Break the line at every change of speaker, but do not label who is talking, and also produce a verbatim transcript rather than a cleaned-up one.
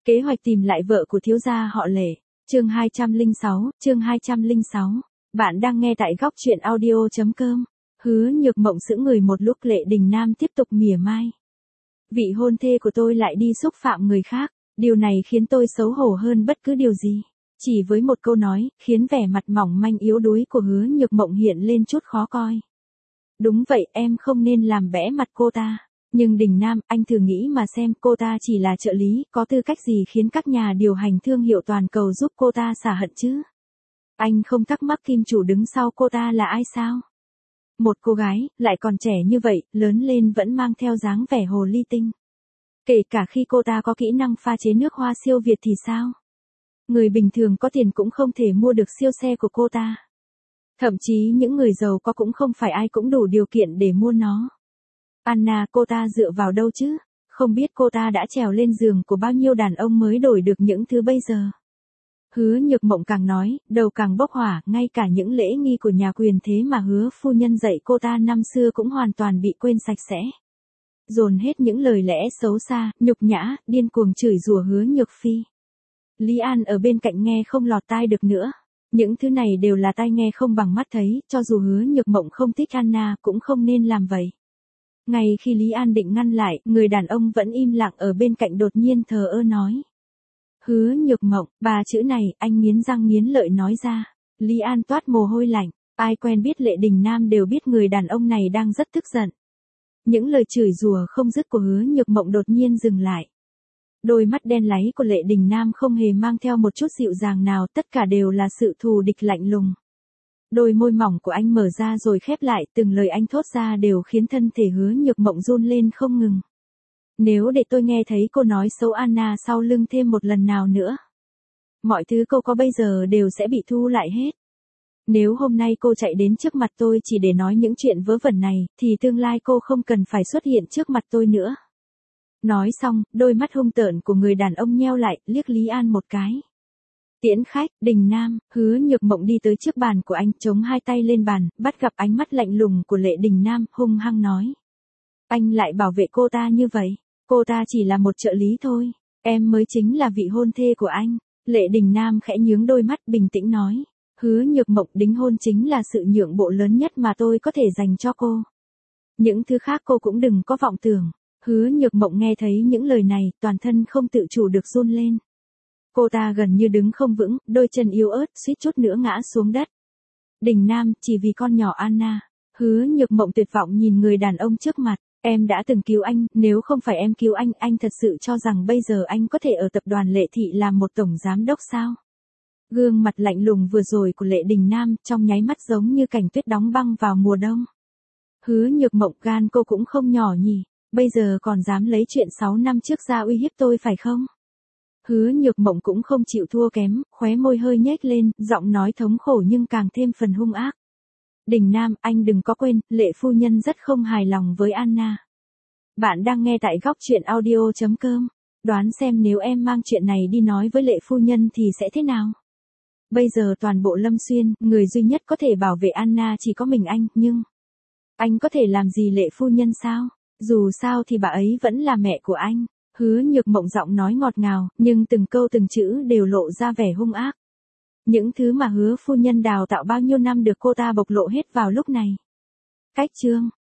Kế hoạch tìm lại vợ của thiếu gia họ Lệ. Chương hai trăm lẻ sáu, chương hai trăm lẻ sáu. Bạn đang nghe tại góc truyện audio chấm com. Hứa Nhược Mộng sững người một lúc, Lệ Đình Nam tiếp tục mỉa mai. Vị hôn thê của tôi lại đi xúc phạm người khác, điều này khiến tôi xấu hổ hơn bất cứ điều gì. Chỉ với một câu nói, khiến vẻ mặt mỏng manh yếu đuối của Hứa Nhược Mộng hiện lên chút khó coi. Đúng vậy, em không nên làm bẽ mặt cô ta. Nhưng Đình Nam, anh thử nghĩ mà xem, cô ta chỉ là trợ lý, có tư cách gì khiến các nhà điều hành thương hiệu toàn cầu giúp cô ta xả hận chứ? Anh không thắc mắc kim chủ đứng sau cô ta là ai sao? Một cô gái, lại còn trẻ như vậy, lớn lên vẫn mang theo dáng vẻ hồ ly tinh. Kể cả khi cô ta có kỹ năng pha chế nước hoa siêu việt thì sao? Người bình thường có tiền cũng không thể mua được siêu xe của cô ta. Thậm chí những người giàu có cũng không phải ai cũng đủ điều kiện để mua nó. Anna, cô ta dựa vào đâu chứ? Không biết cô ta đã trèo lên giường của bao nhiêu đàn ông mới đổi được những thứ bây giờ. Hứa Nhược Mộng càng nói, đầu càng bốc hỏa, ngay cả những lễ nghi của nhà quyền thế mà Hứa phu nhân dạy cô ta năm xưa cũng hoàn toàn bị quên sạch sẽ. Dồn hết những lời lẽ xấu xa, nhục nhã, điên cuồng chửi rủa Hứa Nhược Phi. Lý An ở bên cạnh nghe không lọt tai được nữa. Những thứ này đều là tai nghe không bằng mắt thấy, cho dù Hứa Nhược Mộng không thích Anna cũng không nên làm vậy. Ngay khi Lý An định ngăn lại, người đàn ông vẫn im lặng ở bên cạnh đột nhiên thờ ơ nói. Hứa Nhược Mộng, ba chữ này, anh nghiến răng nghiến lợi nói ra. Lý An toát mồ hôi lạnh, ai quen biết Lệ Đình Nam đều biết người đàn ông này đang rất tức giận. Những lời chửi rủa không dứt của Hứa Nhược Mộng đột nhiên dừng lại. Đôi mắt đen láy của Lệ Đình Nam không hề mang theo một chút dịu dàng nào, tất cả đều là sự thù địch lạnh lùng. Đôi môi mỏng của anh mở ra rồi khép lại, từng lời anh thốt ra đều khiến thân thể Hứa Nhược Mộng run lên không ngừng. Nếu để tôi nghe thấy cô nói xấu Anna sau lưng thêm một lần nào nữa, mọi thứ cô có bây giờ đều sẽ bị thu lại hết. Nếu hôm nay cô chạy đến trước mặt tôi chỉ để nói những chuyện vớ vẩn này, thì tương lai cô không cần phải xuất hiện trước mặt tôi nữa. Nói xong, đôi mắt hung tợn của người đàn ông nheo lại, liếc Lý An một cái. Tiễn khách, Đình Nam. Hứa Nhược Mộng đi tới trước bàn của anh, chống hai tay lên bàn, bắt gặp ánh mắt lạnh lùng của Lệ Đình Nam, hung hăng nói. Anh lại bảo vệ cô ta như vậy, cô ta chỉ là một trợ lý thôi, em mới chính là vị hôn thê của anh. Lệ Đình Nam khẽ nhướng đôi mắt, bình tĩnh nói. Hứa Nhược Mộng, đính hôn chính là sự nhượng bộ lớn nhất mà tôi có thể dành cho cô. Những thứ khác cô cũng đừng có vọng tưởng. Hứa Nhược Mộng nghe thấy những lời này, toàn thân không tự chủ được run lên. Cô ta gần như đứng không vững, đôi chân yếu ớt, suýt chút nữa ngã xuống đất. Đình Nam, chỉ vì con nhỏ Anna. Hứa Nhược Mộng tuyệt vọng nhìn người đàn ông trước mặt. Em đã từng cứu anh, nếu không phải em cứu anh, anh thật sự cho rằng bây giờ anh có thể ở tập đoàn Lệ Thị làm một tổng giám đốc sao? Gương mặt lạnh lùng vừa rồi của Lệ Đình Nam, trong nháy mắt giống như cảnh tuyết đóng băng vào mùa đông. Hứa Nhược Mộng, gan cô cũng không nhỏ nhỉ, bây giờ còn dám lấy chuyện sáu năm trước ra uy hiếp tôi phải không? Hứa Nhược Mộng cũng không chịu thua kém, khóe môi hơi nhếch lên, giọng nói thống khổ nhưng càng thêm phần hung ác. Đình Nam, anh đừng có quên, Lệ phu nhân rất không hài lòng với Anna. Bạn đang nghe tại góc truyện audio chấm com. Đoán xem nếu em mang chuyện này đi nói với Lệ phu nhân thì sẽ thế nào? Bây giờ toàn bộ Lâm Xuyên, người duy nhất có thể bảo vệ Anna chỉ có mình anh, nhưng anh có thể làm gì Lệ phu nhân sao? Dù sao thì bà ấy vẫn là mẹ của anh. Hứa Nhược Mộng giọng nói ngọt ngào, nhưng từng câu từng chữ đều lộ ra vẻ hung ác. Những thứ mà Hứa phu nhân đào tạo bao nhiêu năm được cô ta bộc lộ hết vào lúc này. Cách chương